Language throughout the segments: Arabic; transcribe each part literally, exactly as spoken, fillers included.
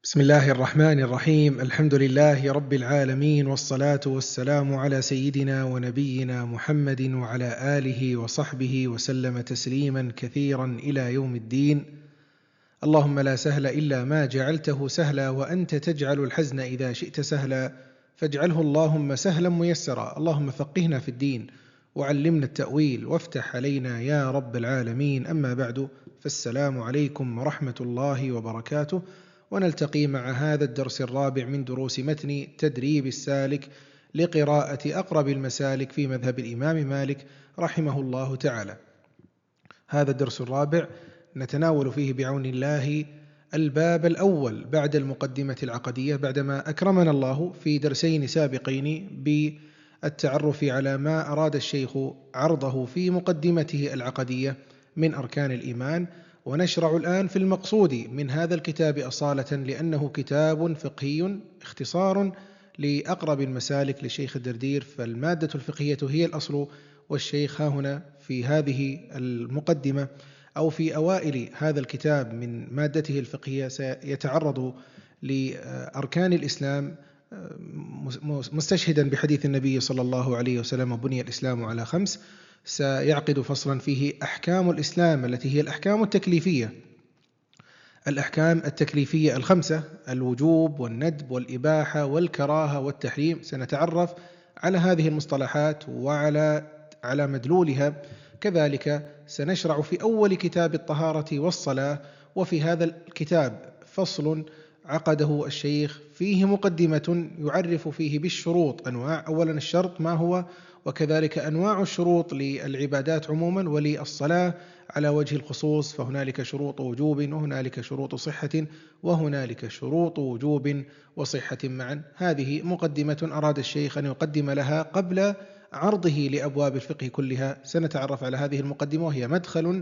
بسم الله الرحمن الرحيم. الحمد لله رب العالمين، والصلاة والسلام على سيدنا ونبينا محمد وعلى آله وصحبه وسلم تسليما كثيرا إلى يوم الدين. اللهم لا سهل إلا ما جعلته سهلا، وأنت تجعل الحزن إذا شئت سهلا، فاجعله اللهم سهلا ميسرا. اللهم فقهنا في الدين وعلمنا التأويل وافتح علينا يا رب العالمين. أما بعد، فالسلام عليكم ورحمة الله وبركاته، ونلتقي مع هذا الدرس الرابع من دروس متن تدريب السالك لقراءة أقرب المسالك في مذهب الإمام مالك رحمه الله تعالى. هذا الدرس الرابع نتناول فيه بعون الله الباب الأول بعد المقدمة العقدية، بعدما أكرمنا الله في درسين سابقين بالتعرف على ما أراد الشيخ عرضه في مقدمته العقدية من أركان الإيمان. ونشرع الآن في المقصود من هذا الكتاب أصالة، لأنه كتاب فقهي اختصار لأقرب المسالك لشيخ الدردير، فالمادة الفقهية هي الأصل، والشيخ ها هنا في هذه المقدمة أو في أوائل هذا الكتاب من مادته الفقهية سيتعرض لأركان الإسلام، مستشهدا بحديث النبي صلى الله عليه وسلم: بني الإسلام على خمس. سيعقد فصلا فيه أحكام الإسلام التي هي الأحكام التكليفية، الأحكام التكليفية الخمسة: الوجوب والندب والإباحة والكراهة والتحريم. سنتعرف على هذه المصطلحات وعلى على مدلولها. كذلك سنشرع في أول كتاب الطهارة والصلاة، وفي هذا الكتاب فصل عقده الشيخ فيه مقدمة يعرف فيه بالشروط أنواع. أولا الشرط ما هو، وكذلك أنواع الشروط للعبادات عموما وللصلاة على وجه الخصوص، فهنالك شروط وجوب وهنالك شروط صحة وهنالك شروط وجوب وصحة معا. هذه مقدمة أراد الشيخ أن يقدم لها قبل عرضه لأبواب الفقه كلها. سنتعرف على هذه المقدمة، وهي مدخل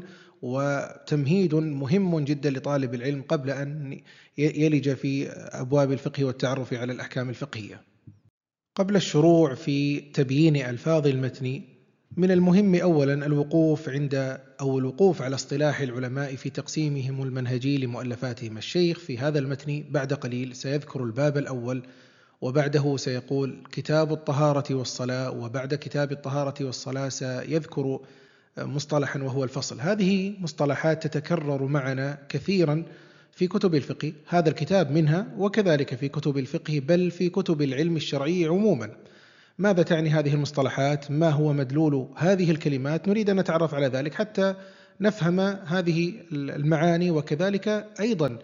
وتمهيد مهم جدا لطالب العلم قبل أن يلج في أبواب الفقه والتعرف على الأحكام الفقهية. قبل الشروع في تبيين ألفاظ المتن، من المهم أولا الوقوف عند أو الوقوف على اصطلاح العلماء في تقسيمهم المنهجي لمؤلفاتهم. الشيخ في هذا المتن بعد قليل سيذكر الباب الأول، وبعده سيقول كتاب الطهارة والصلاة، وبعد كتاب الطهارة والصلاة سيذكر مصطلحا وهو الفصل. هذه مصطلحات تتكرر معنا كثيرا في كتب الفقه، هذا الكتاب منها، وكذلك في كتب الفقه، بل في كتب العلم الشرعي عموما. ماذا تعني هذه المصطلحات؟ ما هو مدلول هذه الكلمات؟ نريد أن نتعرف على ذلك حتى نفهم هذه المعاني، وكذلك أيضا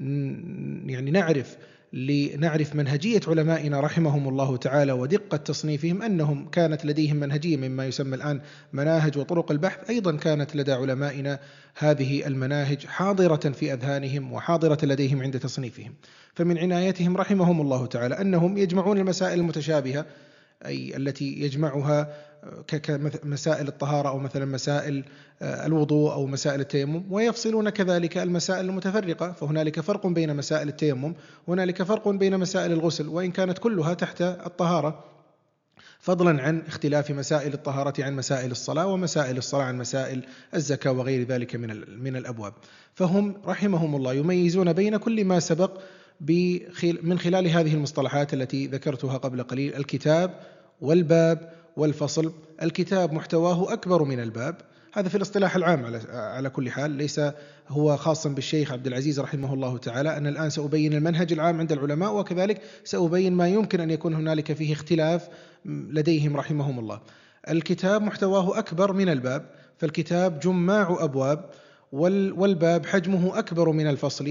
يعني نعرف لنعرف منهجية علمائنا رحمهم الله تعالى ودقة تصنيفهم، أنهم كانت لديهم منهجية مما يسمى الآن مناهج وطرق البحث. أيضا كانت لدى علمائنا هذه المناهج حاضرة في أذهانهم وحاضرة لديهم عند تصنيفهم. فمن عنايتهم رحمهم الله تعالى أنهم يجمعون المسائل المتشابهة، أي التي يجمعها كمسائل الطهارة أو مثلا مسائل الوضوء أو مسائل التيمم، ويفصلون كذلك المسائل المتفرقة. فهنالك فرق بين مسائل التيمم، هنالك فرق بين مسائل الغسل، وإن كانت كلها تحت الطهارة، فضلا عن اختلاف مسائل الطهارة عن مسائل الصلاة، ومسائل الصلاة عن مسائل الزكاة وغير ذلك من من الأبواب. فهم رحمهم الله يميزون بين كل ما سبق من خلال هذه المصطلحات التي ذكرتها قبل قليل: الكتاب والباب والفصل. الكتاب محتواه أكبر من الباب، هذا في الاصطلاح العام على على كل حال، ليس هو خاصا بالشيخ عبد العزيز رحمه الله تعالى. أنا الآن سأبين المنهج العام عند العلماء، وكذلك سأبين ما يمكن أن يكون هنالك فيه اختلاف لديهم رحمهم الله. الكتاب محتواه أكبر من الباب، فالكتاب جماع أبواب، والباب حجمه أكبر من الفصل،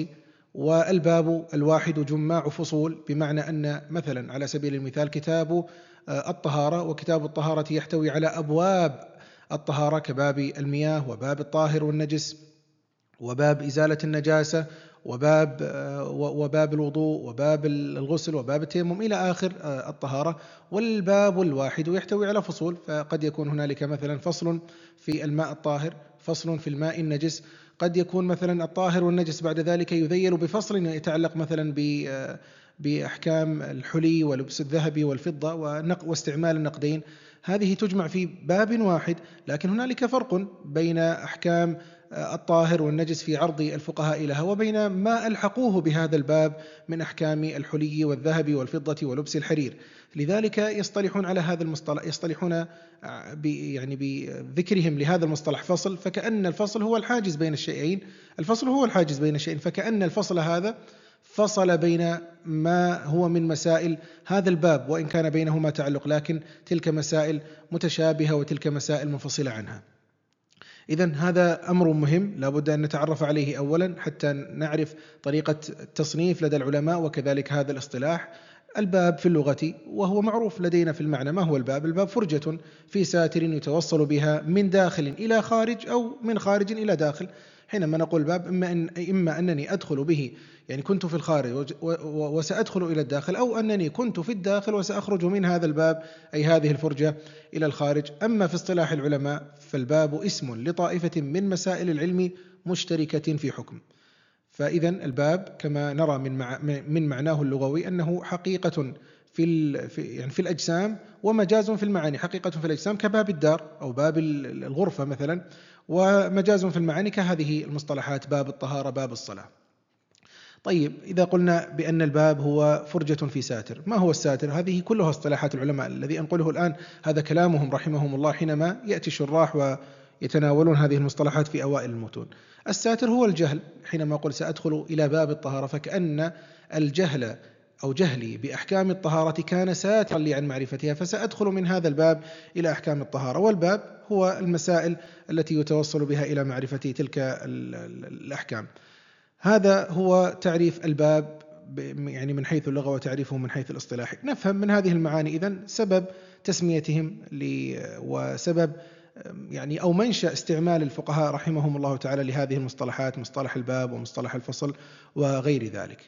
والباب الواحد جماع فصول. بمعنى أن مثلا على سبيل المثال كتاب الطهارة، وكتاب الطهارة يحتوي على أبواب الطهارة كباب المياه وباب الطاهر والنجس وباب إزالة النجاسة وباب وباب الوضوء وباب الغسل وباب التيمم إلى آخر الطهارة. والباب الواحد يحتوي على فصول، فقد يكون هنالك مثلا فصل في الماء الطاهر، فصل في الماء النجس، قد يكون مثلا الطاهر والنجس بعد ذلك يذيل بفصل يتعلق مثلا بأحكام الحلي ولبس الذهب والفضة واستعمال النقدين. هذه تجمع في باب واحد، لكن هنالك فرق بين أحكام الطاهر والنجس في عرض الفقهاء لها، وبين ما ألحقوه بهذا الباب من أحكام الحلي والذهب والفضة ولبس الحرير. لذلك يصطلحون على هذا المصطلح، يصطلحون يعني بذكرهم لهذا المصطلح فصل، فكأن الفصل هو الحاجز بين الشيئين، الفصل هو الحاجز بين الشيئين، فكأن الفصل هذا فصل بين ما هو من مسائل هذا الباب، وإن كان بينهما تعلق، لكن تلك مسائل متشابهة وتلك مسائل منفصلة عنها. إذن هذا أمر مهم لا بد أن نتعرف عليه أولا حتى نعرف طريقة التصنيف لدى العلماء، وكذلك هذا الاصطلاح. الباب في اللغة وهو معروف لدينا في المعنى. ما هو الباب؟ الباب فرجة في ساتر يتوصل بها من داخل إلى خارج أو من خارج إلى داخل. حينما نقول باب إما, إن إما أنني أدخل به، يعني كنت في الخارج وسأدخل إلى الداخل، أو أنني كنت في الداخل وسأخرج من هذا الباب، أي هذه الفرجة، إلى الخارج. أما في اصطلاح العلماء فالباب اسم لطائفة من مسائل العلم مشتركة في حكم. فإذا الباب كما نرى من مع من معناه اللغوي أنه حقيقة في في يعني في الأجسام، ومجاز في المعاني. حقيقة في الأجسام كباب الدار أو باب الغرفة مثلا، ومجاز في المعاني كهذه المصطلحات باب الطهارة، باب الصلاة. طيب، إذا قلنا بأن الباب هو فرجة في ساتر، ما هو الساتر؟ هذه كلها اصطلاحات العلماء، الذي أنقله الآن هذا كلامهم رحمهم الله حينما يأتي الشراح ويتناولون هذه المصطلحات في أوائل المتون. الساتر هو الجهل. حينما أقول سأدخل إلى باب الطهارة فكأن الجهل أو جهلي بأحكام الطهارة كان ساترا لي عن معرفتها، فسأدخل من هذا الباب إلى أحكام الطهارة. والباب هو المسائل التي يتوصل بها إلى معرفة تلك الأحكام. هذا هو تعريف الباب يعني من حيث اللغة، وتعريفه من حيث الاصطلاح. نفهم من هذه المعاني إذن سبب تسميتهم وسبب يعني أو منشأ استعمال الفقهاء رحمهم الله تعالى لهذه المصطلحات، مصطلح الباب ومصطلح الفصل وغير ذلك.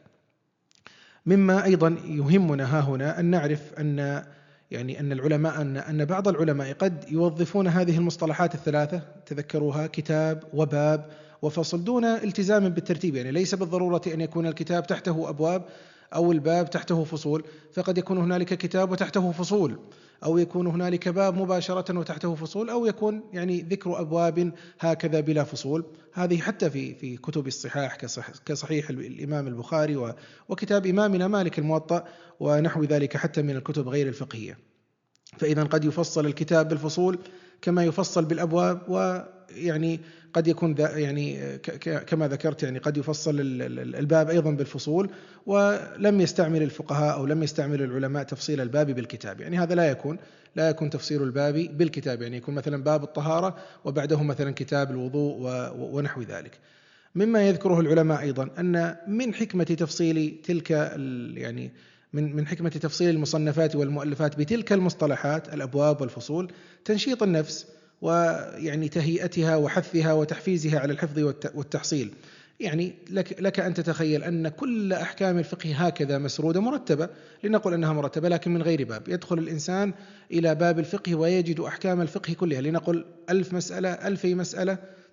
مما أيضا يهمنا ها هنا أن نعرف أن يعني أن العلماء أن أن بعض العلماء قد يوظفون هذه المصطلحات الثلاثة، تذكروها، كتاب وباب وفصل، دون التزام بالترتيب. يعني ليس بالضرورة أن يكون الكتاب تحته أبواب أو الباب تحته فصول، فقد يكون هنالك كتاب وتحته فصول، أو يكون هنالك باب مباشرة وتحته فصول، أو يكون يعني ذكر أبواب هكذا بلا فصول. هذه حتى في في كتب الصحاح كصحيح الإمام البخاري وكتاب إمامنا مالك الموطأ ونحو ذلك، حتى من الكتب غير الفقهية. فإذا قد يفصل الكتاب بالفصول كما يفصل بالأبواب، ويعني قد يكون يعني كما ذكرت يعني قد يفصل الباب أيضا بالفصول، ولم يستعمل الفقهاء أو لم يستعمل العلماء تفصيل الباب بالكتاب. يعني هذا لا يكون لا يكون تفسير الباب بالكتاب، يعني يكون مثلا باب الطهارة وبعده مثلا كتاب الوضوء ونحو ذلك. مما يذكره العلماء أيضا أن من حكمة تفصيل تلك يعني من من حكمة تفصيل المصنفات والمؤلفات بتلك المصطلحات الأبواب والفصول تنشيط النفس، ويعني تهيئتها وحثها وتحفيزها على الحفظ والتحصيل. يعني لك, لك أن تتخيل أن كل أحكام الفقه هكذا مسرودة مرتبة، لنقل أنها مرتبة لكن من غير باب. يدخل الإنسان إلى باب الفقه ويجد أحكام الفقه كلها، لنقل ألف مسألة، ألفي مسألة،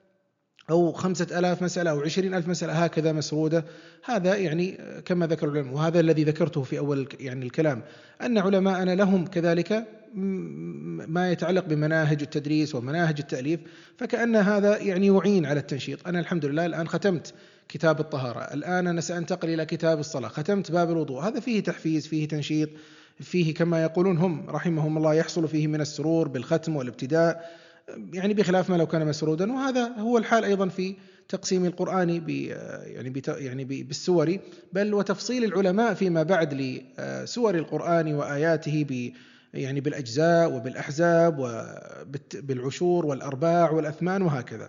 أو خمسة ألاف مسألة، أو عشرين ألف مسألة هكذا مسرودة. هذا يعني كما ذكر العلماء، وهذا الذي ذكرته في أول يعني الكلام، أن علماءنا لهم كذلك ما يتعلق بمناهج التدريس ومناهج التأليف، فكأن هذا يعني يعين على التنشيط. أنا الحمد لله الآن ختمت كتاب الطهارة، الآن أنا سأنتقل إلى كتاب الصلاة، ختمت باب الوضوء. هذا فيه تحفيز، فيه تنشيط، فيه كما يقولون هم رحمهم الله يحصل فيه من السرور بالختم والابتداء، يعني بخلاف ما لو كان مسرودا. وهذا هو الحال أيضا في تقسيم القرآن ب يعني بت يعني بالسور، بل وتفصيل العلماء فيما بعد لسور القرآن وآياته ب يعني بالأجزاء وبالأحزاب وبالعشور والأرباع والأثمان وهكذا.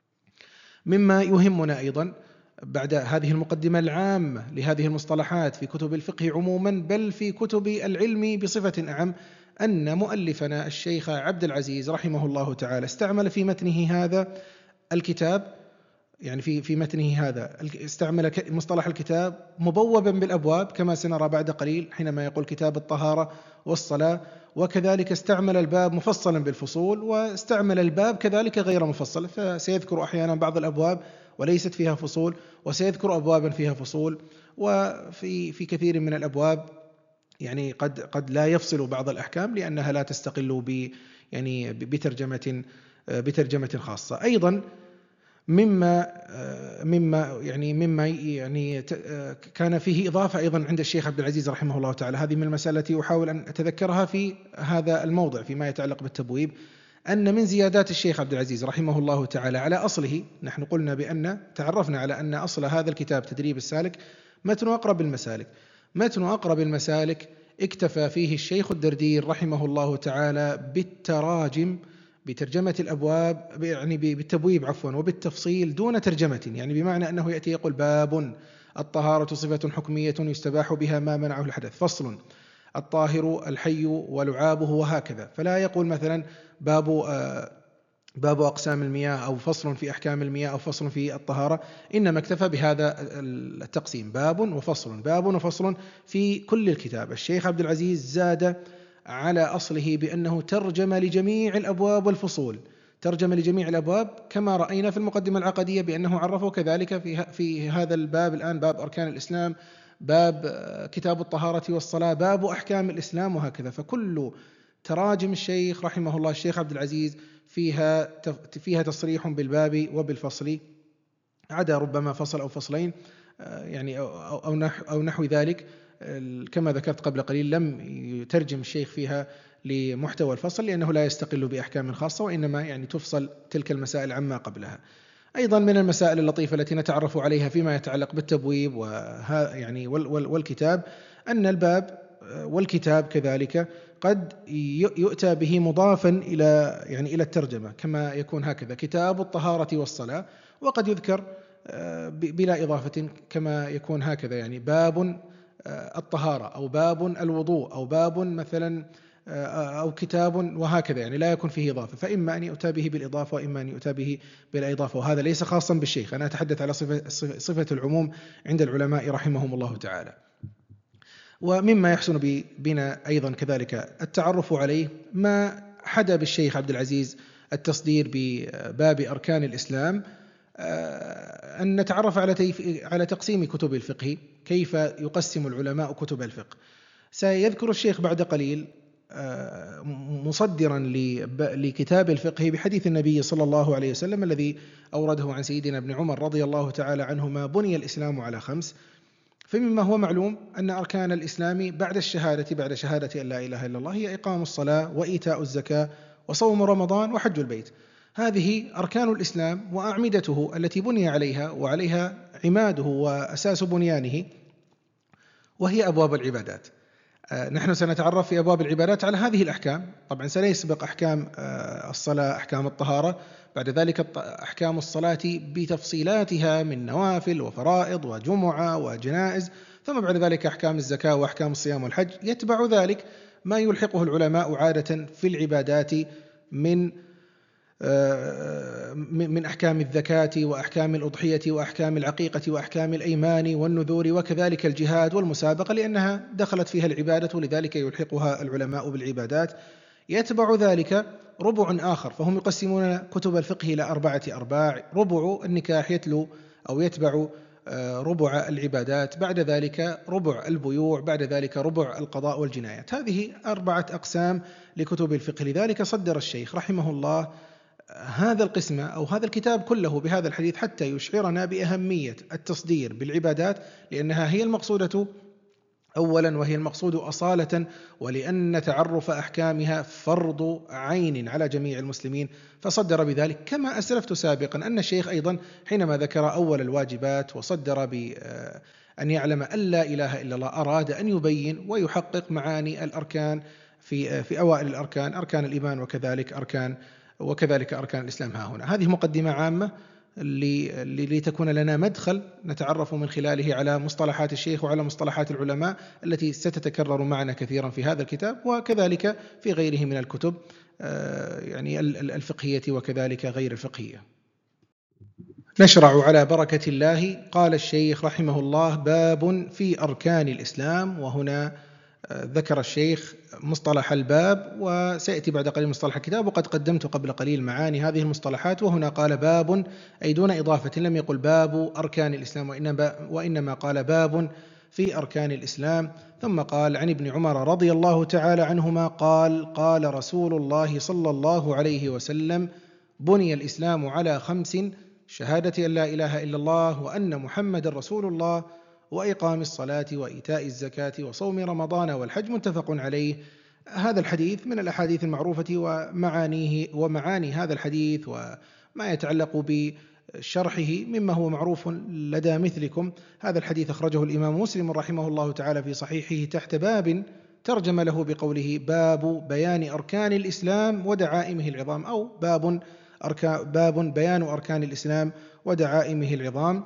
مما يهمنا أيضا بعد هذه المقدمة العامة لهذه المصطلحات في كتب الفقه عموما، بل في كتب العلم بصفة أعم، أن مؤلفنا الشيخ عبد العزيز رحمه الله تعالى استعمل في متنه هذا الكتاب، يعني في في متنه هذا استعمل مصطلح الكتاب مبوبا بالأبواب كما سنرى بعد قليل حينما يقول كتاب الطهارة والصلاة، وكذلك استعمل الباب مفصلا بالفصول، واستعمل الباب كذلك غير مفصل، فسيذكر أحيانا بعض الأبواب وليست فيها فصول، وسيذكر أبوابا فيها فصول، وفي في كثير من الأبواب يعني قد قد لا يفصل بعض الأحكام لأنها لا تستقل ب يعني بترجمة بترجمة خاصة. أيضا مما مما يعني مما يعني كان فيه إضافة أيضا عند الشيخ عبد العزيز رحمه الله تعالى. هذه من المسائل التي أحاول أن أتذكرها في هذا الموضع فيما يتعلق بالتبويب، أن من زيادات الشيخ عبد العزيز رحمه الله تعالى على أصله، نحن قلنا بأن تعرفنا على أن أصل هذا الكتاب تدريب السالك متن أقرب المسالك. متن أقرب المسالك اكتفى فيه الشيخ الدردير رحمه الله تعالى بالتراجم، بترجمة الأبواب، يعني بالتبويب عفوا، وبالتفصيل دون ترجمة، يعني بمعنى أنه يأتي يقول باب الطهارة صفة حكمية يستباح بها ما منعه الحدث، فصل الطاهر الحي ولعابه، وهكذا. فلا يقول مثلا باب باب أقسام المياه، أو فصل في أحكام المياه، أو فصل في الطهارة، إنما اكتفى بهذا التقسيم، باب وفصل، باب وفصل في كل الكتاب. الشيخ عبد العزيز زاد على أصله بأنه ترجم لجميع الأبواب والفصول، ترجم لجميع الأبواب، كما رأينا في المقدمة العقدية بأنه عرفه كذلك في في هذا الباب الآن، باب أركان الإسلام، باب كتاب الطهارة والصلاة، باب أحكام الإسلام، وهكذا. فكل تراجم الشيخ رحمه الله الشيخ عبد العزيز فيها فيها تصريح بالباب وبالفصل، عدا ربما فصل أو فصلين يعني أو أو نحو أو نحو ذلك، كما ذكرت قبل قليل لم يترجم الشيخ فيها لمحتوى الفصل لأنه لا يستقل بأحكام خاصة، وإنما يعني تفصل تلك المسائل عما قبلها. أيضا من المسائل اللطيفة التي نتعرف عليها فيما يتعلق بالتبويب وها يعني والكتاب، أن الباب والكتاب كذلك قد يؤتى به مضافا إلى يعني إلى الترجمة، كما يكون هكذا كتاب الطهارة والصلاة، وقد يذكر بلا إضافة كما يكون هكذا، يعني باب الطهارة، أو باب الوضوء، أو باب مثلا أو كتاب، وهكذا، يعني لا يكون فيه إضافة. فإما أن يؤتى به بالإضافة، وإما أن يؤتى به بلا إضافة، وهذا ليس خاصا بالشيخ، أنا أتحدث على صفة, صفة العموم عند العلماء رحمهم الله تعالى. ومما يحسن بنا أيضا كذلك التعرف عليه ما حدا بالشيخ عبد العزيز التصدير بباب أركان الإسلام، أن نتعرف على على تقسيم كتب الفقه، كيف يقسم العلماء كتب الفقه. سيذكر الشيخ بعد قليل مصدرا لكتاب الفقه بحديث النبي صلى الله عليه وسلم الذي أورده عن سيدنا ابن عمر رضي الله تعالى عنهما: بني الإسلام على خمس. فمما هو معلوم أن أركان الإسلام بعد الشهادة بعد شهادة أن لا إله إلا الله هي إقام الصلاة وإيتاء الزكاة وصوم رمضان وحج البيت. هذه أركان الإسلام وأعمدته التي بني عليها وعليها عماده وأساس بنيانه، وهي أبواب العبادات. نحن سنتعرف في أبواب العبادات على هذه الأحكام، طبعا سيسبق أحكام الصلاة، أحكام الطهارة، بعد ذلك أحكام الصلاة بتفصيلاتها من نوافل وفرائض وجمعة وجنائز، ثم بعد ذلك أحكام الزكاة وأحكام الصيام والحج. يتبع ذلك ما يلحقه العلماء عادة في العبادات من من أحكام الزكاة وأحكام الأضحية وأحكام العقيقة وأحكام الأيمان والنذور، وكذلك الجهاد والمسابقة، لأنها دخلت فيها العبادة، لذلك يلحقها العلماء بالعبادات. يتبع ذلك ربع آخر، فهم يقسمون كتب الفقه إلى أربعة أرباع: ربع النكاح يتلو أو يتبع ربع العبادات، بعد ذلك ربع البيوع، بعد ذلك ربع القضاء والجنايات. هذه أربعة أقسام لكتب الفقه. لذلك صدر الشيخ رحمه الله هذا القسم أو هذا الكتاب كله بهذا الحديث حتى يشعرنا بأهمية التصدير بالعبادات، لأنها هي المقصودة أولا وهي المقصود أصالة، ولأن تعرف أحكامها فرض عين على جميع المسلمين، فصدر بذلك. كما أسلفت سابقا أن الشيخ أيضا حينما ذكر أول الواجبات وصدر بأن يعلم أن لا إله إلا الله أراد أن يبين ويحقق معاني الأركان في في أوائل الأركان، أركان الإيمان وكذلك أركان وكذلك أركان الإسلام. ها هنا هذه مقدمة عامة لتكون لنا مدخل نتعرف من خلاله على مصطلحات الشيخ وعلى مصطلحات العلماء التي ستتكرر معنا كثيرا في هذا الكتاب وكذلك في غيره من الكتب يعني الفقهية وكذلك غير الفقهية. نشرع على بركة الله. قال الشيخ رحمه الله: باب في أركان الإسلام. وهنا ذكر الشيخ مصطلح الباب، وسيأتي بعد قليل مصطلح الكتاب، وقد قدمت قبل قليل معاني هذه المصطلحات. وهنا قال باب أي دون إضافة، لم يقل باب أركان الإسلام، وإنما قال باب في أركان الإسلام. ثم قال: عن ابن عمر رضي الله تعالى عنهما قال: قال رسول الله صلى الله عليه وسلم: بني الإسلام على خمس: شهادة أن لا إله إلا الله وأن محمد رسول الله وإقام الصلاة وإيتاء الزكاة وصوم رمضان والحج متفق عليه. هذا الحديث من الأحاديث المعروفة، ومعانيه ومعاني هذا الحديث وما يتعلق بشرحه مما هو معروف لدى مثلكم. هذا الحديث أخرجه الإمام مسلم رحمه الله تعالى في صحيحه تحت باب ترجم له بقوله: باب بيان أركان الإسلام ودعائمه العظام، أو باب أركان باب بيان أركان الإسلام ودعائمه العظام.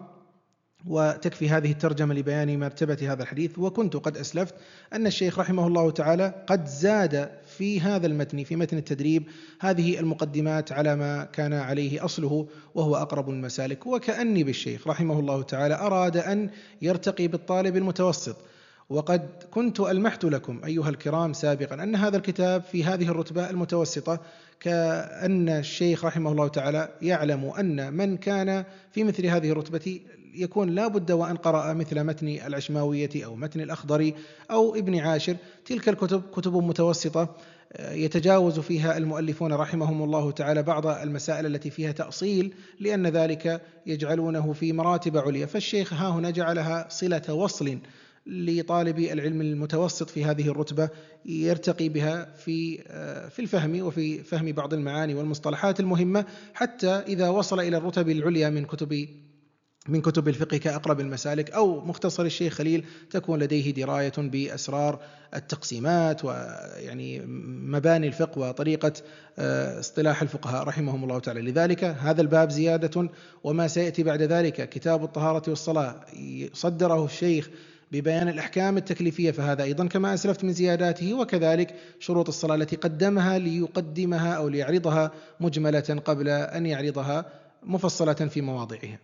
وتكفي هذه الترجمة لبيان مرتبة هذا الحديث. وكنت قد أسلفت أن الشيخ رحمه الله تعالى قد زاد في هذا المتن، في متن التدريب، هذه المقدمات على ما كان عليه أصله وهو أقرب المسالك. وكأني بالشيخ رحمه الله تعالى أراد أن يرتقي بالطالب المتوسط. وقد كنت ألمحت لكم أيها الكرام سابقا أن هذا الكتاب في هذه الرتبة المتوسطة، كأن الشيخ رحمه الله تعالى يعلم أن من كان في مثل هذه الرتبة يكون لا بد وأن قرأ مثل متن العشماوية أو متن الأخضري أو ابن عاشر. تلك الكتب كتب متوسطة يتجاوز فيها المؤلفون رحمهم الله تعالى بعض المسائل التي فيها تأصيل، لأن ذلك يجعلونه في مراتب عليا. فالشيخ ها هنا جعلها صلة وصل لطالب العلم المتوسط في هذه الرتبة، يرتقي بها في في الفهم وفي فهم بعض المعاني والمصطلحات المهمة، حتى إذا وصل إلى الرتب العليا من كتب من كتب الفقه كأقرب المسالك أو مختصر الشيخ خليل تكون لديه دراية بأسرار التقسيمات ويعني مباني الفقه وطريقة اصطلاح الفقهاء رحمهم الله تعالى. لذلك هذا الباب زيادة. وما سيأتي بعد ذلك كتاب الطهارة والصلاة صدره الشيخ ببيان الأحكام التكليفية، فهذا أيضا كما أسلفت من زياداته. وكذلك شروط الصلاة التي قدمها ليقدمها أو ليعرضها مجملة قبل أن يعرضها مفصلة في مواضعها.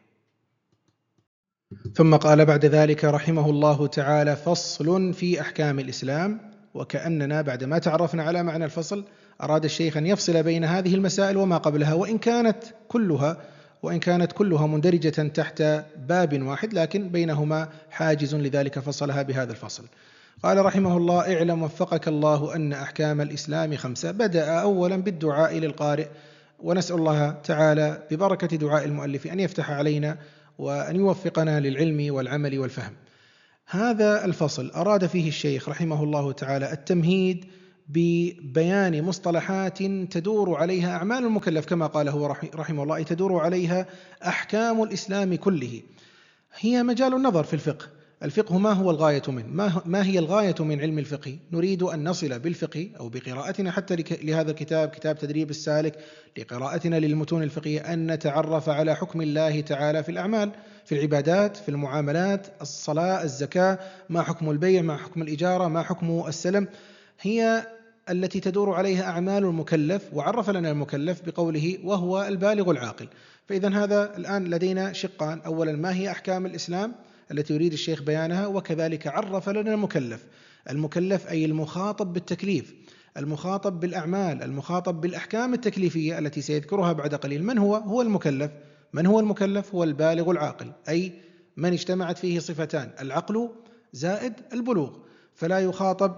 ثم قال بعد ذلك رحمه الله تعالى: فصل في أحكام الإسلام. وكأننا بعدما تعرفنا على معنى الفصل أراد الشيخ أن يفصل بين هذه المسائل وما قبلها، وإن كانت كلها وإن كانت كلها مندرجة تحت باب واحد، لكن بينهما حاجز، لذلك فصلها بهذا الفصل. قال رحمه الله: اعلم وفقك الله أن أحكام الإسلام خمسة. بدأ أولا بالدعاء للقارئ، ونسأل الله تعالى ببركة دعاء المؤلف أن يفتح علينا وأن يوفقنا للعلم والعمل والفهم. هذا الفصل أراد فيه الشيخ رحمه الله تعالى التمهيد ببيان مصطلحات تدور عليها أعمال المكلف، كما قال هو رحمه الله: تدور عليها أحكام الإسلام كله. هي مجال النظر في الفقه. الفقه ما هو الغاية منه؟ ما, ما هي الغاية من علم الفقه؟ نريد أن نصل بالفقه أو بقراءتنا حتى لهذا الكتاب، كتاب تدريب السالك، لقراءتنا للمتون الفقهية، أن نتعرف على حكم الله تعالى في الأعمال، في العبادات، في المعاملات، الصلاة، الزكاة، ما حكم البيع، ما حكم الإجارة، ما حكم السلم. هي التي تدور عليها أعمال المكلف. وعرف لنا المكلف بقوله: وهو البالغ العاقل. فإذا هذا الآن لدينا شقان: أولا ما هي أحكام الإسلام التي يريد الشيخ بيانها، وكذلك عرف لنا المكلف. المكلف أي المخاطب بالتكليف، المخاطب بالأعمال، المخاطب بالأحكام التكليفية التي سيذكرها بعد قليل. من هو؟ هو المكلف. من هو المكلف؟ هو البالغ العاقل، أي من اجتمعت فيه صفتان: العقل زائد البلوغ. فلا يخاطب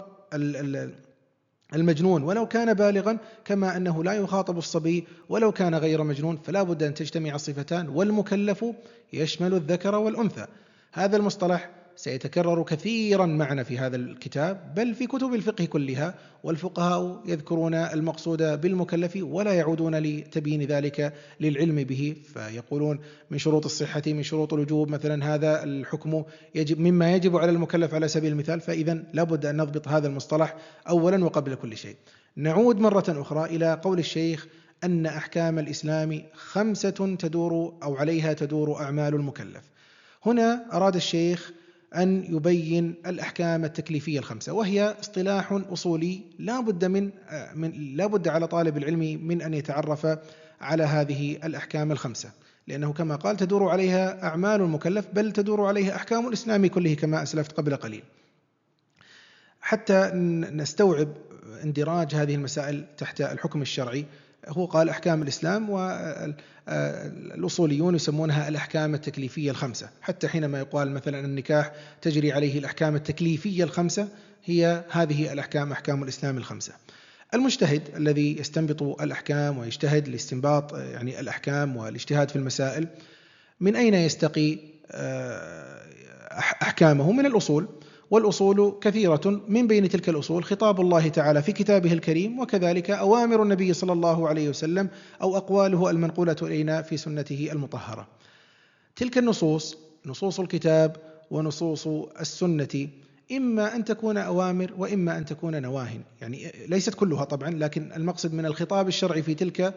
المجنون ولو كان بالغا، كما أنه لا يخاطب الصبي ولو كان غير مجنون، فلا بد أن تجتمع الصفتان. والمكلف يشمل الذكر والأنثى. هذا المصطلح سيتكرر كثيرا معنا في هذا الكتاب، بل في كتب الفقه كلها. والفقهاء يذكرون المقصود بالمكلف ولا يعودون لتبيين ذلك للعلم به، فيقولون من شروط الصحة، من شروط الوجوب مثلا، هذا الحكم يجب مما يجب على المكلف على سبيل المثال. فإذا لابد أن نضبط هذا المصطلح أولا وقبل كل شيء. نعود مرة أخرى إلى قول الشيخ أن أحكام الإسلام خمسة تدور أو عليها تدور أعمال المكلف. هنا أراد الشيخ أن يبين الأحكام التكليفية الخمسة، وهي اصطلاح أصولي لا بد من, من لا بد على طالب العلم من أن يتعرف على هذه الأحكام الخمسة، لأنه كما قال تدور عليها أعمال المكلف، بل تدور عليها أحكام الإسلام كله كما أسلفت قبل قليل. حتى نستوعب اندراج هذه المسائل تحت الحكم الشرعي، هو قال أحكام الإسلام، والأصوليون يسمونها الأحكام التكليفية الخمسة. حتى حينما يقال مثلا النكاح تجري عليه الأحكام التكليفية الخمسة، هي هذه الأحكام أحكام الإسلام الخمسة. المجتهد الذي يستنبط الأحكام ويجتهد لاستنباط يعني الأحكام والاجتهاد في المسائل، من أين يستقي أحكامه؟ من الأصول، والأصول كثيرة، من بين تلك الأصول خطاب الله تعالى في كتابه الكريم، وكذلك أوامر النبي صلى الله عليه وسلم أو أقواله المنقولة إلينا في سنته المطهرة. تلك النصوص، نصوص الكتاب ونصوص السنة، إما أن تكون أوامر وإما أن تكون نواهٍ، يعني ليست كلها طبعا، لكن المقصد من الخطاب الشرعي في تلك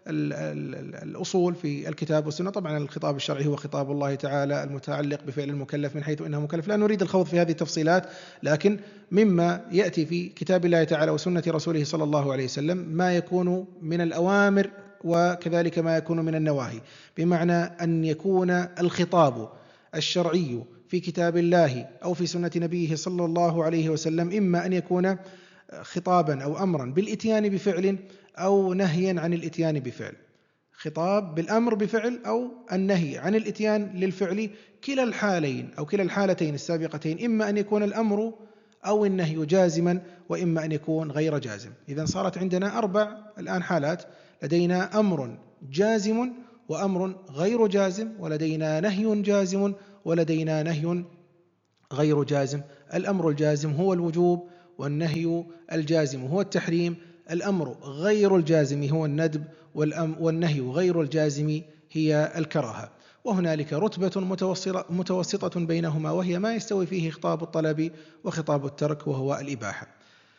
الأصول في الكتاب والسنة. طبعا الخطاب الشرعي هو خطاب الله تعالى المتعلق بفعل المكلف من حيث إنه مكلف، لا نريد الخوض في هذه التفصيلات، لكن مما يأتي في كتاب الله تعالى وسنة رسوله صلى الله عليه وسلم ما يكون من الأوامر وكذلك ما يكون من النواهي، بمعنى أن يكون الخطاب الشرعي في كتاب الله أو في سنة نبيه صلى الله عليه وسلم إما أن يكون خطابا أو أمرا بالإتيان بفعل أو نهيا عن الإتيان بفعل، خطاب بالأمر بفعل أو النهي عن الإتيان للفعل. كلا الحالين أو كلا الحالتين السابقتين إما أن يكون الأمر أو النهي جازما وإما أن يكون غير جازم. إذن صارت عندنا أربع الآن حالات: لدينا أمر جازم وأمر غير جازم، ولدينا نهي جازم ولدينا نهي غير جازم. الأمر الجازم هو الوجوب، والنهي الجازم هو التحريم. الأمر غير الجازم هو الندب، والنهي غير الجازم هي الكراهة. وهنالك رتبة متوسطة بينهما، وهي ما يستوي فيه خطاب الطلب وخطاب الترك، وهو الإباحة.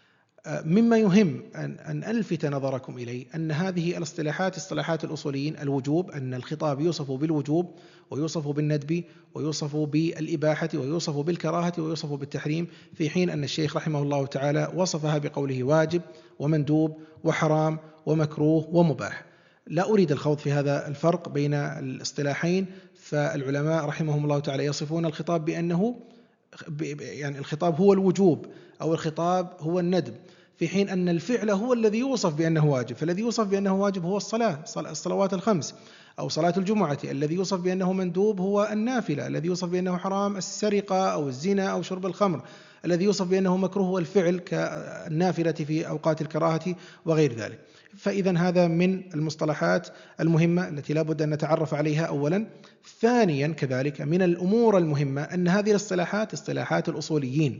مما يهم أن ألفت نظركم إليه أن هذه الاصطلاحات اصطلاحات الأصوليين: الوجوب، أن الخطاب يوصف بالوجوب ويوصف بالندب ويوصف بالإباحة ويوصف بالكراهة ويوصف بالتحريم، في حين أن الشيخ رحمه الله تعالى وصفها بقوله واجب ومندوب وحرام ومكروه ومباح. لا أريد الخوض في هذا الفرق بين الاصطلاحين، فالعلماء رحمهم الله تعالى يصفون الخطاب بأنه يعني الخطاب هو الوجوب أو الخطاب هو الندب، في حين أن الفعل هو الذي يوصف بأنه واجب. فالذي يوصف بأنه واجب هو الصلاة، الصلوات الخمس أو صلاة الجمعة. الذي يوصف بأنه مندوب هو النافلة. الذي يوصف بأنه حرام السرقة أو الزنا أو شرب الخمر. الذي يوصف بأنه مكروه هو الفعل كالنافلة في أوقات الكراهة وغير ذلك. فإذا هذا من المصطلحات المهمة التي لا بد أن نتعرف عليها أولا. ثانيا كذلك من الأمور المهمة أن هذه الاصطلاحات اصطلاحات الأصوليين،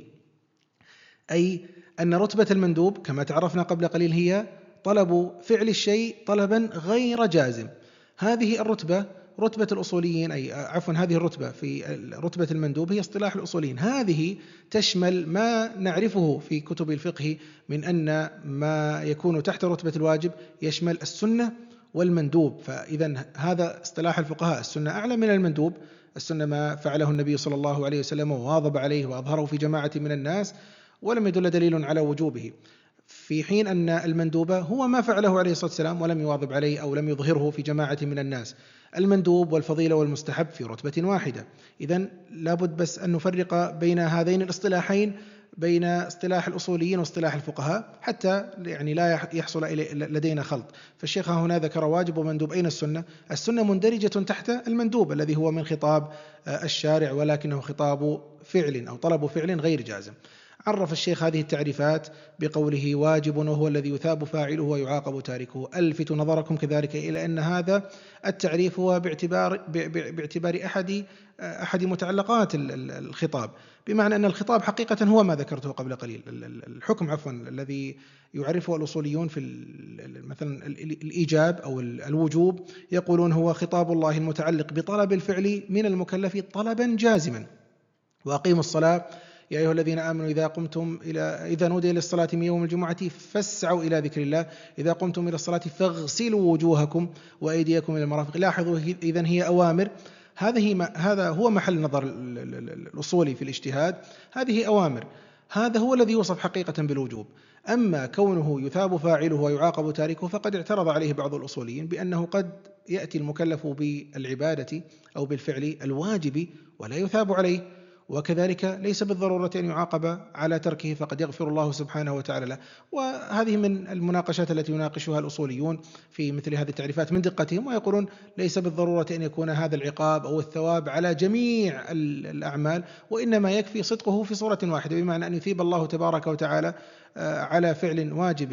أي أن رتبة المندوب كما تعرفنا قبل قليل هي طلب فعل الشيء طلبا غير جازم. هذه الرتبة رتبة الأصوليين، أي عفوا هذه الرتبة في رتبة المندوب هي اصطلاح الأصوليين. هذه تشمل ما نعرفه في كتب الفقه من أن ما يكون تحت رتبة الواجب يشمل السنة والمندوب. فإذا هذا اصطلاح الفقهاء: السنة أعلى من المندوب. السنة ما فعله النبي صلى الله عليه وسلم وواظب عليه وأظهره في جماعة من الناس ولم يدل دليل على وجوبه، في حين أن المندوب هو ما فعله عليه الصلاة والسلام ولم يواظب عليه أو لم يظهره في جماعة من الناس. المندوب والفضيلة والمستحب في رتبة واحدة. إذن لابد بس أن نفرق بين هذين الاصطلاحين، بين اصطلاح الأصوليين واصطلاح الفقهاء، حتى يعني لا يحصل لدينا خلط. فالشيخ هنا ذكر واجب ومندوب. أين السنة؟ السنة مندرجة تحت المندوب الذي هو من خطاب الشارع، ولكنه خطاب فعل أو طلب فعل غير جازم. عرف الشيخ هذه التعريفات بقوله واجب وهو الذي يثاب فاعله ويعاقب تاركه. ألفت نظركم كذلك إلى أن هذا التعريف هو باعتبار باعتبار أحد أحد متعلقات الخطاب، بمعنى أن الخطاب حقيقة هو ما ذكرته قبل قليل. الحكم عفوا الذي يعرفه الأصوليون في مثلا الإيجاب أو الوجوب يقولون هو خطاب الله المتعلق بطلب الفعل من المكلف طلبا جازما. وأقيموا الصلاة يا أيها الذين آمنوا إذا قمتم إلى إذا نودي للصلاة من يوم الجمعة فاسعوا إلى ذكر الله إذا قمتم إلى الصلاة فاغسلوا وجوهكم وأيديكم إلى المرافق. لاحظوا إذن هي أوامر. هذه هذا هو محل نظر الأصولي في الاجتهاد. هذه أوامر، هذا هو الذي يوصف حقيقة بالوجوب. أما كونه يثاب فاعله ويعاقب تاركه فقد اعترض عليه بعض الأصوليين بأنه قد يأتي المكلف بالعبادة أو بالفعل الواجب ولا يثاب عليه، وكذلك ليس بالضرورة أن يعاقب على تركه فقد يغفر الله سبحانه وتعالى له. وهذه من المناقشات التي يناقشها الأصوليون في مثل هذه التعريفات من دقتهم، ويقولون ليس بالضرورة أن يكون هذا العقاب أو الثواب على جميع الأعمال، وإنما يكفي صدقه في صورة واحدة، بمعنى أن يثيب الله تبارك وتعالى على فعل واجب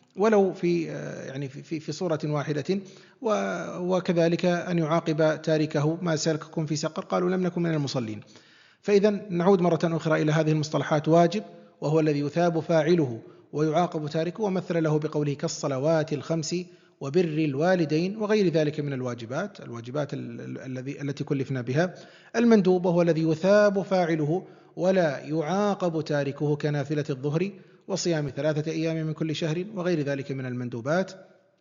ولو في يعني في في صورة واحدة. وكذلك أن يعاقب تاركه: ما سلككم في سقر؟ قالوا لم نكن من المصلين. فإذا نعود مرة أخرى إلى هذه المصطلحات: واجب وهو الذي يثاب فاعله ويعاقب تاركه، ومثل له بقوله: كالصلوات الخمس وبر الوالدين وغير ذلك من الواجبات الواجبات الذي التي كلفنا بها. المندوب وهو الذي يثاب فاعله ولا يعاقب تاركه، كنافلة الظهر وصيام ثلاثة أيام من كل شهر وغير ذلك من المندوبات.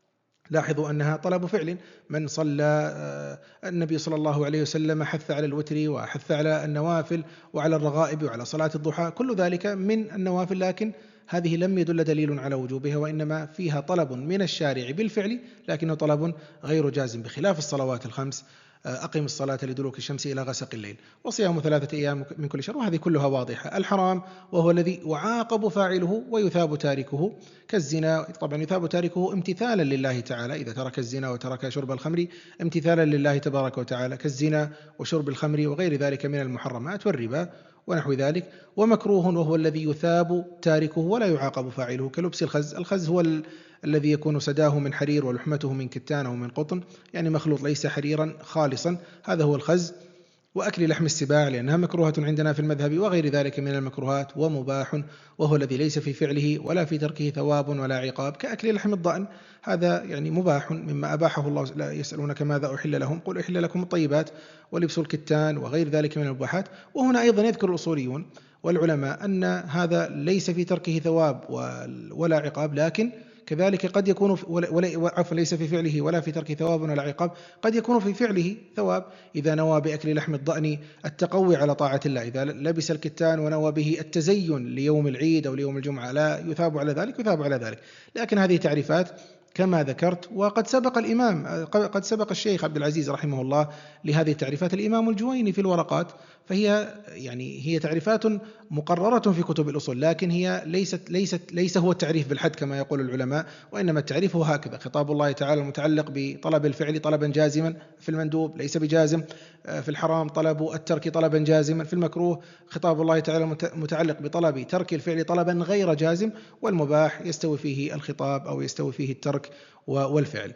لاحظوا أنها طلب فعل. من صلى النبي صلى الله عليه وسلم حث على الوتر وحث على النوافل وعلى الرغائب وعلى صلاة الضحى، كل ذلك من النوافل، لكن هذه لم يدل دليل على وجوبها، وإنما فيها طلب من الشارع بالفعل لكنه طلب غير جازم، بخلاف الصلوات الخمس: أقم الصلاة لدلوك الشمس إلى غسق الليل، وصيام ثلاثة أيام من كل شهر، وهذه كلها واضحة. الحرام وهو الذي يعاقب فاعله ويثاب تاركه، كالزنا. طبعا يثاب تاركه امتثالا لله تعالى، إذا ترك الزنا وترك شرب الخمر امتثالا لله تبارك وتعالى، كالزنا وشرب الخمر وغير ذلك من المحرمات والربا ونحو ذلك. ومكروه وهو الذي يثاب تاركه ولا يعاقب فاعله، كلبس الخز. الخز هو ال... الذي يكون سداه من حرير ولحمته من كتان أو من قطن، يعني مخلوط ليس حريرا خالصا، هذا هو الخز. وأكل لحم السباع لأنها مكروهة عندنا في المذهب، وغير ذلك من المكروهات. ومباح وهو الذي ليس في فعله ولا في تركه ثواب ولا عقاب، كأكل لحم الضأن، هذا يعني مباح مما أباحه الله. لا يسألونك ماذا أحل لهم؟ قل أحل لكم الطيبات ولبس الكتان وغير ذلك من المباحات. وهنا أيضا يذكر الأصوليون والعلماء أن هذا ليس في تركه ثواب ولا عقاب، لكن كذلك قد يكون عفوا ليس في فعله ولا في ترك ثواب ولا عقاب، قد يكون في فعله ثواب إذا نوى بأكل لحم الضأن التقوي على طاعة الله. إذا لبس الكتان ونوى به التزين ليوم العيد أو ليوم الجمعة لا يثاب على ذلك، يثاب على ذلك. لكن هذه تعريفات كما ذكرت، وقد سبق الإمام قد سبق الشيخ عبد العزيز رحمه الله لهذه التعريفات الإمام الجويني في الورقات، فهي يعني هي تعريفات مقررة في كتب الأصول، لكن هي ليست ليست ليس هو التعريف بالحد كما يقول العلماء، وإنما التعريف هو هكذا: خطاب الله تعالى المتعلق بطلب الفعل طلبا جازما، في المندوب ليس بجازم، في الحرام طلب الترك طلبا جازما، في المكروه خطاب الله تعالى متعلق بطلب ترك الفعل طلبا غير جازم، والمباح يستوي فيه الخطاب أو يستوي فيه الترك والفعل.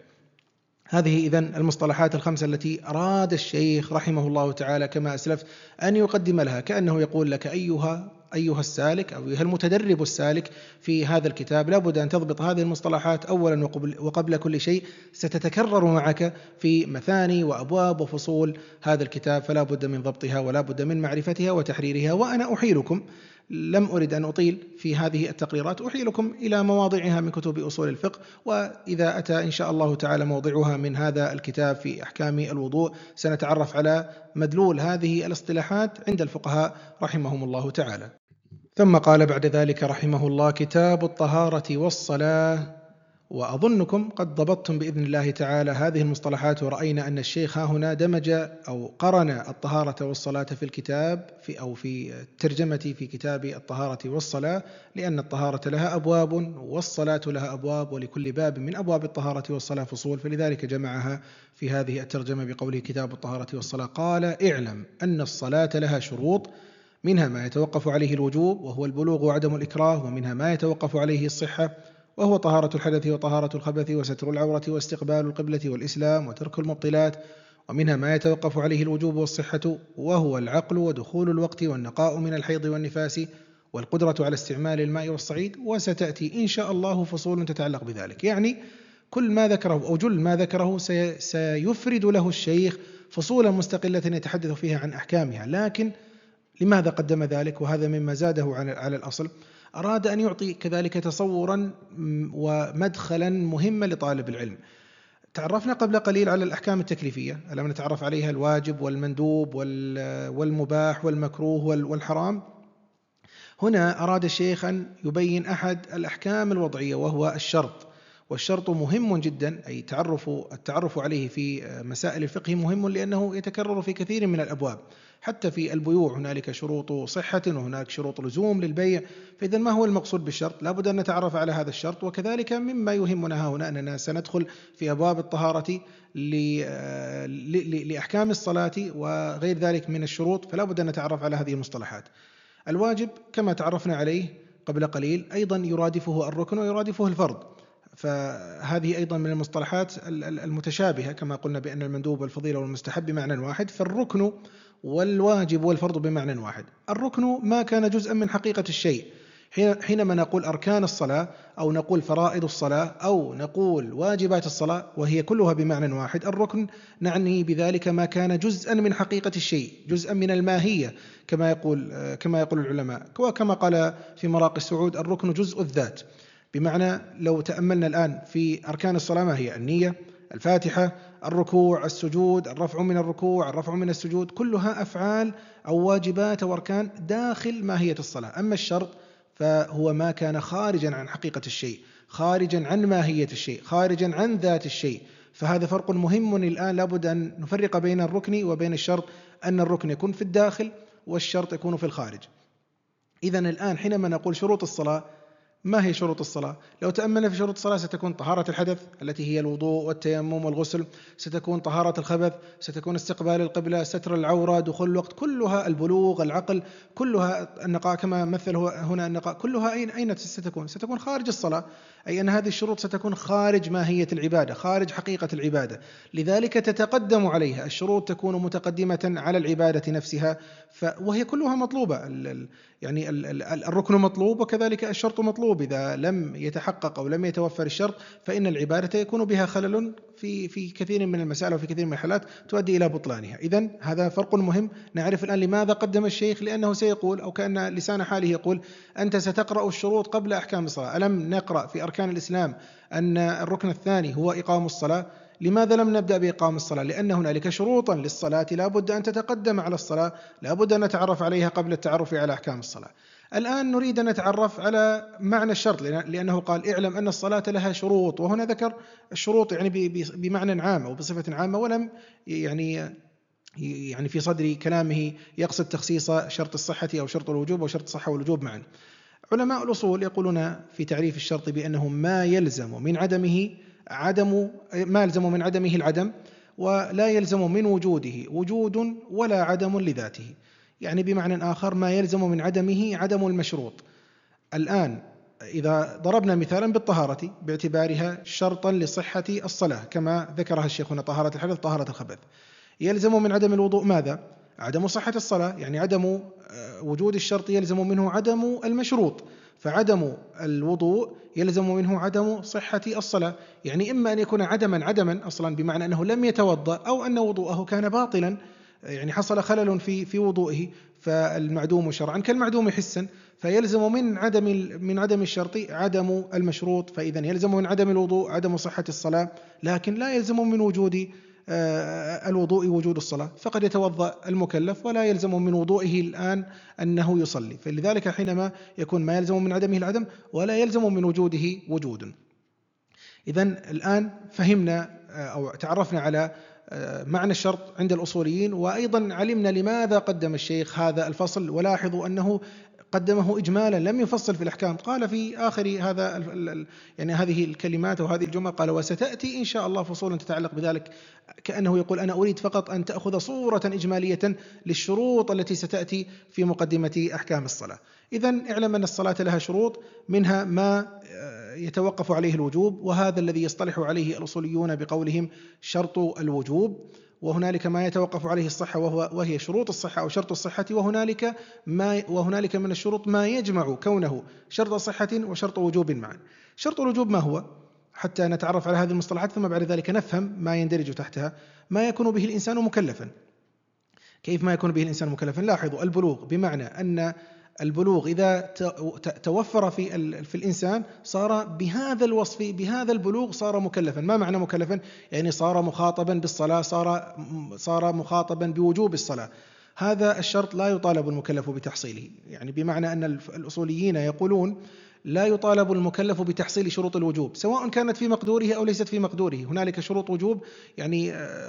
هذه إذن المصطلحات الخمسة التي أراد الشيخ رحمه الله تعالى كما أسلفت أن يقدم لها، كأنه يقول لك: أيها أيها السالك أو أيها المتدرب السالك في هذا الكتاب، لابد أن تضبط هذه المصطلحات أولا وقبل, وقبل كل شيء، ستتكرر معك في مثاني وأبواب وفصول هذا الكتاب، فلا بد من ضبطها ولا بد من معرفتها وتحريرها. وأنا أحيلكم، لم أرد أن أطيل في هذه التقريرات، أحيلكم إلى مواضعها من كتب أصول الفقه، وإذا أتى إن شاء الله تعالى موضعها من هذا الكتاب في أحكام الوضوء سنتعرف على مدلول هذه الاصطلاحات عند الفقهاء رحمهم الله تعالى. ثم قال بعد ذلك رحمه الله: كتاب الطهارة والصلاة. وأظنكم قد ضبطتم بإذن الله تعالى هذه المصطلحات، ورأينا أن الشيخ ها هنا دمج أو قرن الطهارة والصلاة في الكتاب في أو في الترجمة في كتاب الطهارة والصلاة، لأن الطهارة لها أبواب والصلاة لها أبواب، ولكل باب من أبواب الطهارة والصلاة فصول، فلذلك جمعها في هذه الترجمة بقوله كتاب الطهارة والصلاة. قال: اعلم أن الصلاة لها شروط، منها ما يتوقف عليه الوجوب وهو البلوغ وعدم الإكراه، ومنها ما يتوقف عليه الصحة وهو طهارة الحدث وطهارة الخبث وستر العورة واستقبال القبلة والإسلام وترك المبطلات، ومنها ما يتوقف عليه الوجوب والصحة وهو العقل ودخول الوقت والنقاء من الحيض والنفاس والقدرة على استعمال الماء والصعيد، وستأتي إن شاء الله فصول تتعلق بذلك. يعني كل ما ذكره أو جل ما ذكره سيفرد له الشيخ فصولا مستقلة يتحدث فيها عن أحكامها. لكن لماذا قدم ذلك؟ وهذا مما زاده على الأصل. أراد أن يعطي كذلك تصورا ومدخلا مهما لطالب العلم. تعرفنا قبل قليل على الأحكام التكليفية، لم نتعرف عليها: الواجب والمندوب والمباح والمكروه والحرام. هنا أراد الشيخ أن يبين أحد الأحكام الوضعية وهو الشرط، والشرط مهم جدا، أي تعرف التعرف عليه في مسائل الفقه مهم، لأنه يتكرر في كثير من الأبواب. حتى في البيوع هنالك شروط صحة وهناك شروط لزوم للبيع، فإذا ما هو المقصود بالشرط؟ لابد أن نتعرف على هذا الشرط. وكذلك مما يهمنا هنا أننا سندخل في أبواب الطهارة لأحكام الصلاة وغير ذلك من الشروط، فلا بد أن نتعرف على هذه المصطلحات. الواجب كما تعرفنا عليه قبل قليل أيضا يرادفه الركن ويرادفه الفرض. فهذه أيضا من المصطلحات المتشابهة، كما قلنا بأن المندوب والفضيلة والمستحب بمعنى واحد، فالركن والواجب والفرض بمعنى واحد. الركن ما كان جزءا من حقيقة الشيء، حينما نقول أركان الصلاة أو نقول فرائض الصلاة أو نقول واجبات الصلاة وهي كلها بمعنى واحد، الركن نعني بذلك ما كان جزءا من حقيقة الشيء، جزءا من الماهية، كما يقول كما يقول العلماء، وكما قال في مراقي السعود: الركن جزء الذات. بمعنى لو تأملنا الآن في أركان الصلاة، ما هي؟ النية، الفاتحة، الركوع، السجود، الرفع من الركوع، الرفع من السجود، كلها أفعال أو واجبات أو أركان داخل ماهية الصلاة. أما الشرط فهو ما كان خارجا عن حقيقة الشيء، خارجا عن ماهية الشيء، خارجا عن ذات الشيء. فهذا فرق مهم الآن لابد أن نفرق بين الركن وبين الشرط، أن الركن يكون في الداخل والشرط يكون في الخارج. إذن الآن حينما نقول شروط الصلاة، ما هي شروط الصلاة؟ لو تأملنا في شروط الصلاة ستكون طهارة الحدث التي هي الوضوء والتيمم والغسل، ستكون طهارة الخبث، ستكون استقبال القبلة، ستر العورة، دخول الوقت، كلها البلوغ، العقل، كلها النقاء، كما مثل هنا النقاء، كلها أين أين ستكون؟ ستكون خارج الصلاة، أي أن هذه الشروط ستكون خارج ماهية العبادة، خارج حقيقة العبادة، لذلك تتقدم عليها الشروط، تكون متقدمة على العبادة نفسها، وهي كلها مطلوبة. يعني الركن مطلوب وكذلك الشرط مطلوب، إذا لم يتحقق أو لم يتوفر الشرط فإن العبادة يكون بها خلل في في كثير من المسائل وفي كثير من الحالات تؤدي إلى بطلانها. إذن هذا فرق مهم. نعرف الآن لماذا قدم الشيخ، لأنه سيقول أو كأن لسان حاله يقول: أنت ستقرأ الشروط قبل أحكام الصلاة، ألم نقرأ في أركان الإسلام أن الركن الثاني هو إقام الصلاة؟ لماذا لم نبدأ بإقام الصلاة؟ لأن هنالك شروطا للصلاة لا بد أن تتقدم على الصلاة، لا بد أن نتعرف عليها قبل التعرف على أحكام الصلاة. الآن نريد أن نتعرف على معنى الشرط، لأنه قال: اعلم أن الصلاة لها شروط، وهنا ذكر الشروط يعني بمعنى عام أو بصفة عامة، ولم يعني يعني في صدر كلامه يقصد تخصيص شرط الصحة أو شرط الوجوب أو شرط الصحة والوجوب معا. علماء الأصول يقولون في تعريف الشرط بأنه ما يلزم من عدمه عدم ما يلزم من عدمه العدم، ولا يلزم من وجوده وجود ولا عدم لذاته. يعني بمعنى آخر ما يلزم من عدمه عدم المشروط. الآن إذا ضربنا مثالا بالطهارة باعتبارها شرطا لصحة الصلاة كما ذكرها الشيخ هنا: طهارة الحدث، طهارة الخبث. يلزم من عدم الوضوء ماذا؟ عدم صحة الصلاة، يعني عدم وجود الشرط يلزم منه عدم المشروط، فعدم الوضوء يلزم منه عدم صحة الصلاة. يعني إما أن يكون عدما عدما أصلا بمعنى أنه لم يتوضأ، أو أن وضوءه كان باطلا، يعني حصل خلل في في وضوئه، فالمعدوم شرعا كالمعدوم حسا، فيلزم من عدم من عدم الشرط عدم المشروط. فإذا يلزم من عدم الوضوء عدم صحة الصلاة، لكن لا يلزم من وجود الوضوء وجود الصلاة. فقد يتوضأ المكلف ولا يلزم من وضوئه الآن أنه يصلي، فلذلك حينما يكون ما يلزم من عدمه العدم ولا يلزم من وجوده وجود. إذن الآن فهمنا أو تعرفنا على معنى الشرط عند الأصوليين، وأيضا علمنا لماذا قدم الشيخ هذا الفصل. ولاحظوا أنه قدمه إجمالا، لم يفصل في الأحكام. قال في آخر هذا يعني هذه الكلمات وهذه الجمل، قال: وستأتي إن شاء الله فصول تتعلق بذلك، كأنه يقول: أنا أريد فقط أن تأخذ صورة إجمالية للشروط التي ستأتي في مقدمة أحكام الصلاة. إذن اعلم أن الصلاة لها شروط، منها ما يتوقف عليه الوجوب، وهذا الذي يصطلح عليه الأصوليون بقولهم شرط الوجوب، وهنالك ما يتوقف عليه الصحة وهو وهي شروط الصحة أو شرط الصحة، وهنالك ما وهنالك من الشروط ما يجمع كونه شرط صحة وشرط وجوب معا. شرط الوجوب ما هو؟ حتى نتعرف على هذه المصطلحات ثم بعد ذلك نفهم ما يندرج تحتها. ما يكون به الإنسان مكلفا. كيف ما يكون به الإنسان مكلفا؟ لاحظوا: البلوغ، بمعنى أن البلوغ إذا توفر في في الإنسان صار بهذا الوصف، بهذا البلوغ صار مكلفا. ما معنى مكلفا؟ يعني صار مخاطبا بالصلاة، صار صار مخاطبا بوجوب الصلاة. هذا الشرط لا يطالب المكلف بتحصيله، يعني بمعنى أن الأصوليين يقولون لا يطالب المكلف بتحصيل شروط الوجوب سواء كانت في مقدوره أو ليست في مقدوره. هنالك شروط وجوب يعني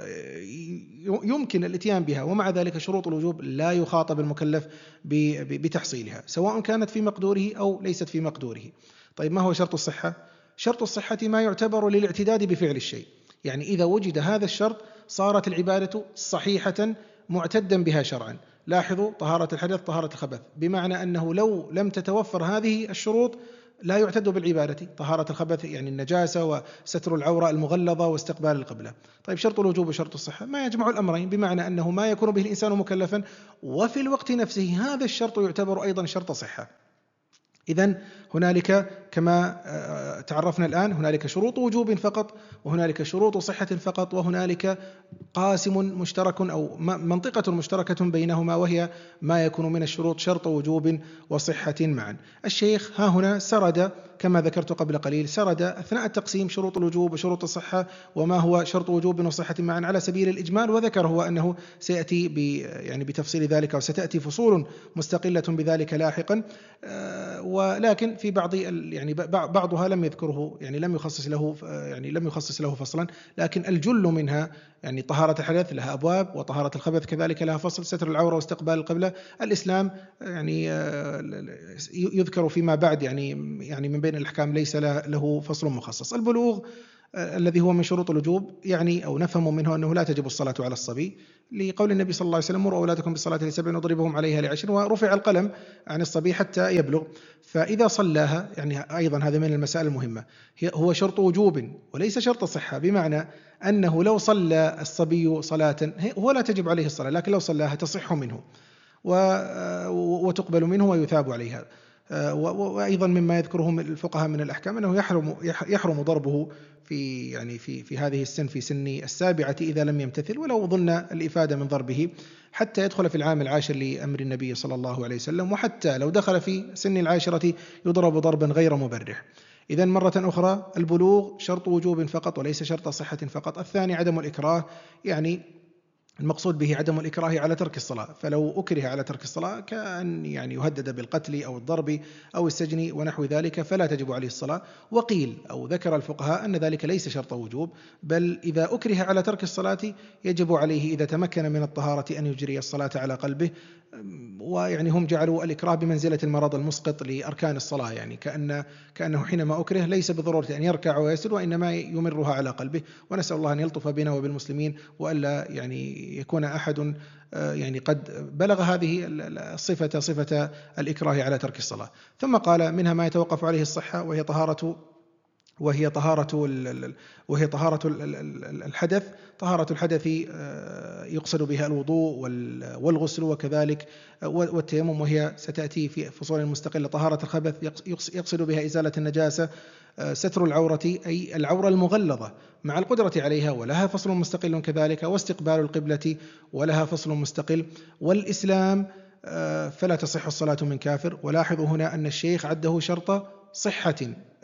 يمكن الاتيان بها، ومع ذلك شروط الوجوب لا يخاطب المكلف بتحصيلها سواء كانت في مقدوره أو ليست في مقدوره. طيب، ما هو شرط الصحة؟ شرط الصحة ما يعتبر للاعتداد بفعل الشيء، يعني إذا وجد هذا الشرط صارت العبادة صحيحة معتدا بها شرعا. لاحظوا: طهارة الحدث، طهارة الخبث، بمعنى أنه لو لم تتوفر هذه الشروط لا يعتد بالعبادة، طهارة الخبث يعني النجاسة وستر العورة المغلظة واستقبال القبلة. طيب شرط الوجوب وشرط الصحة ما يجمع الأمرين، بمعنى أنه ما يكون به الإنسان مكلفا، وفي الوقت نفسه هذا الشرط يعتبر أيضا شرط صحة. إذن هنالك كما تعرفنا الآن هنالك شروط وجوب فقط، وهنالك شروط صحة فقط، وهنالك قاسم مشترك أو منطقة مشتركة بينهما، وهي ما يكون من الشروط شرط وجوب وصحة معا. الشيخ ها هنا سرد كما ذكرت قبل قليل، سرد أثناء التقسيم شروط الوجوب وشروط الصحة وما هو شرط وجوب وصحة معا على سبيل الإجمال، وذكر هو أنه سيأتي ب يعني بتفصيل ذلك، وستأتي فصول مستقلة بذلك لاحقا، ولكن في بعض يعني بعضها لم يذكره، يعني لم يخصص له يعني لم يخصص له فصلا، لكن الجل منها يعني طهارة الحدث لها أبواب، وطهارة الخبث كذلك لها فصل، ستر العورة واستقبال القبلة. الإسلام يعني يذكر فيما بعد يعني يعني من بين الأحكام ليس له فصل مخصص. البلوغ الذي هو من شروط الوجوب يعني أو نفهم منه أنه لا تجب الصلاة على الصبي، لقول النبي صلى الله عليه وسلم: مروا أولادكم بالصلاة لسبع وضربهم عليها لعشر، ورفع القلم عن الصبي حتى يبلغ. فإذا صلاها يعني أيضا هذا من المسائل المهمة، هو شرط وجوب وليس شرط صحة، بمعنى أنه لو صلى الصبي صلاة هو لا تجب عليه الصلاة، لكن لو صلاها تصح منه وتقبل منه ويثاب عليها. وأيضا مما يذكره الفقهاء من الأحكام أنه يحرم يحرم ضربه في يعني في في هذه السن، في سن السابعة إذا لم يمتثل، ولو ظن الإفادة من ضربه حتى يدخل في العام العاشر لأمر النبي صلى الله عليه وسلم، وحتى لو دخل في سن العاشرة يضرب ضربا غير مبرح. إذن مرة أخرى البلوغ شرط وجوب فقط وليس شرط صحة فقط. الثاني عدم الإكراه، يعني المقصود به عدم الإكراه على ترك الصلاة، فلو أكره على ترك الصلاة كأن يعني يهدد بالقتل أو الضرب أو السجن ونحو ذلك فلا تجب عليه الصلاة. وقيل أو ذكر الفقهاء أن ذلك ليس شرط وجوب، بل إذا أكره على ترك الصلاة يجب عليه إذا تمكن من الطهارة أن يجري الصلاة على قلبه، ويعني هم جعلوا الإكراه بمنزلة المرض المسقط لأركان الصلاة، يعني كأن كأنه حينما أكره ليس بضرورة أن يركع ويسجد، وإنما يمرها على قلبه. ونسأل الله أن يلطف بنا وبالمسلمين، وألا يعني يكون أحد يعني قد بلغ هذه الصفة صفة الإكراه على ترك الصلاة. ثم قال: منها ما يتوقف عليه الصحة، وهي طهارة وهي طهارة وهي طهارة الحدث. طهارة الحدث يقصد بها الوضوء والغسل وكذلك والتيمم، وهي ستأتي في فصول مستقلة. طهارة الخبث يقصد بها إزالة النجاسة. ستر العورة أي العورة المغلظة مع القدرة عليها، ولها فصل مستقل كذلك. واستقبال القبلة ولها فصل مستقل. والإسلام فلا تصح الصلاة من كافر. ولاحظوا هنا أن الشيخ عده شرط صحة،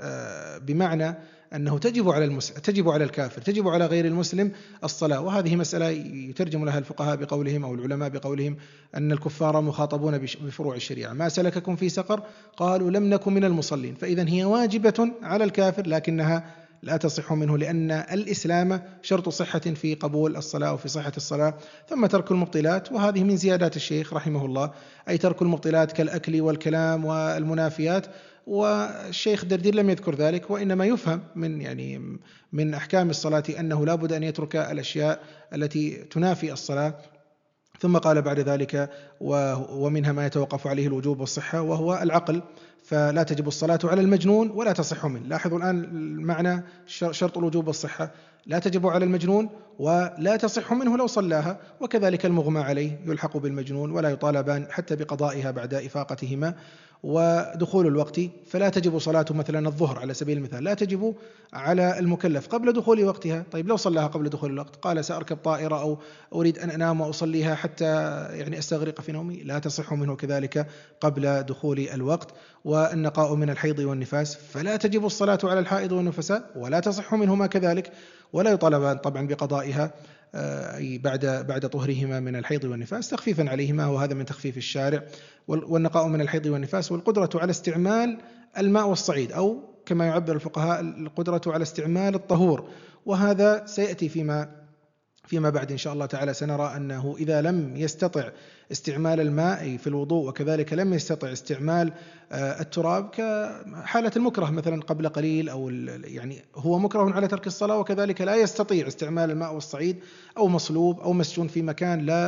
بمعنى أنه تجب على المسلم تجب على الكافر تجب على غير المسلم الصلاة. وهذه مسألة يترجم لها الفقهاء بقولهم أو العلماء بقولهم أن الكفار مخاطبون بفروع الشريعة. ما سلككم في سقر؟ قالوا لم نكن من المصلين. فإذا هي واجبة على الكافر لكنها لا تصح منه، لأن الإسلام شرط صحة في قبول الصلاة وفي صحة الصلاة. ثم ترك المبطلات، وهذه من زيادات الشيخ رحمه الله، أي ترك المبطلات كالأكل والكلام والمنافيات. والشيخ دردير لم يذكر ذلك، وإنما يفهم من يعني من أحكام الصلاة أنه لا بد أن يترك الأشياء التي تنافي الصلاة. ثم قال بعد ذلك: ومنها ما يتوقف عليه الوجوب والصحة، وهو العقل، فلا تجب الصلاة على المجنون ولا تصح منه. لاحظوا الآن المعنى، شرط الوجوب والصحة: لا تجب على المجنون ولا تصح منه لو صلاها، وكذلك المغمى عليه يلحق بالمجنون ولا يطالبان حتى بقضائها بعد إفاقتهما. ودخول الوقت، فلا تجب صلاة مثلا الظهر على سبيل المثال لا تجب على المكلف قبل دخول وقتها. طيب لو صلاها قبل دخول الوقت، قال سأركب طائرة أو أريد أن أنام وأصليها حتى يعني أستغرق في نومي، لا تصح منه كذلك قبل دخول الوقت. والنقاء من الحيض والنفاس، فلا تجب الصلاة على الحائض والنفساء ولا تصح منهما كذلك، ولا يطالبان طبعا بقضائها أي بعد بعد طهرهما من الحيض والنفاس تخفيفا عليهما، وهذا من تخفيف الشارع. والنقاء من الحيض والنفاس والقدرة على استعمال الماء والصعيد، أو كما يعبر الفقهاء القدرة على استعمال الطهور. وهذا سيأتي فيما فيما بعد إن شاء الله تعالى. سنرى أنه إذا لم يستطع استعمال الماء في الوضوء، وكذلك لم يستطع استعمال التراب كحالة المكره مثلا قبل قليل، أو يعني هو مكره على ترك الصلاة وكذلك لا يستطيع استعمال الماء والصعيد، أو مصلوب أو مسجون في مكان لا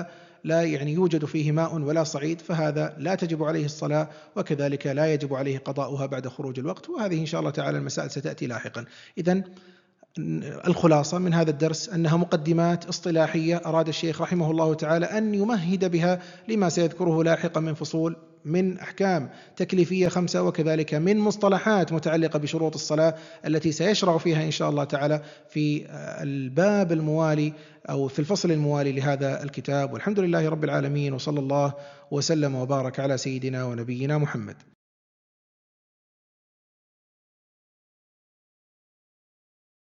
لا يعني يوجد فيه ماء ولا صعيد، فهذا لا تجب عليه الصلاة، وكذلك لا يجب عليه قضاؤها بعد خروج الوقت. وهذه إن شاء الله تعالى المسائل ستأتي لاحقا. إذن الخلاصة من هذا الدرس أنها مقدمات اصطلاحية أراد الشيخ رحمه الله تعالى أن يمهد بها لما سيذكره لاحقا من فصول من أحكام تكليفية خمسة، وكذلك من مصطلحات متعلقة بشروط الصلاة التي سيشرع فيها إن شاء الله تعالى في الباب الموالي أو في الفصل الموالي لهذا الكتاب. والحمد لله رب العالمين، وصلى الله وسلم وبارك على سيدنا ونبينا محمد.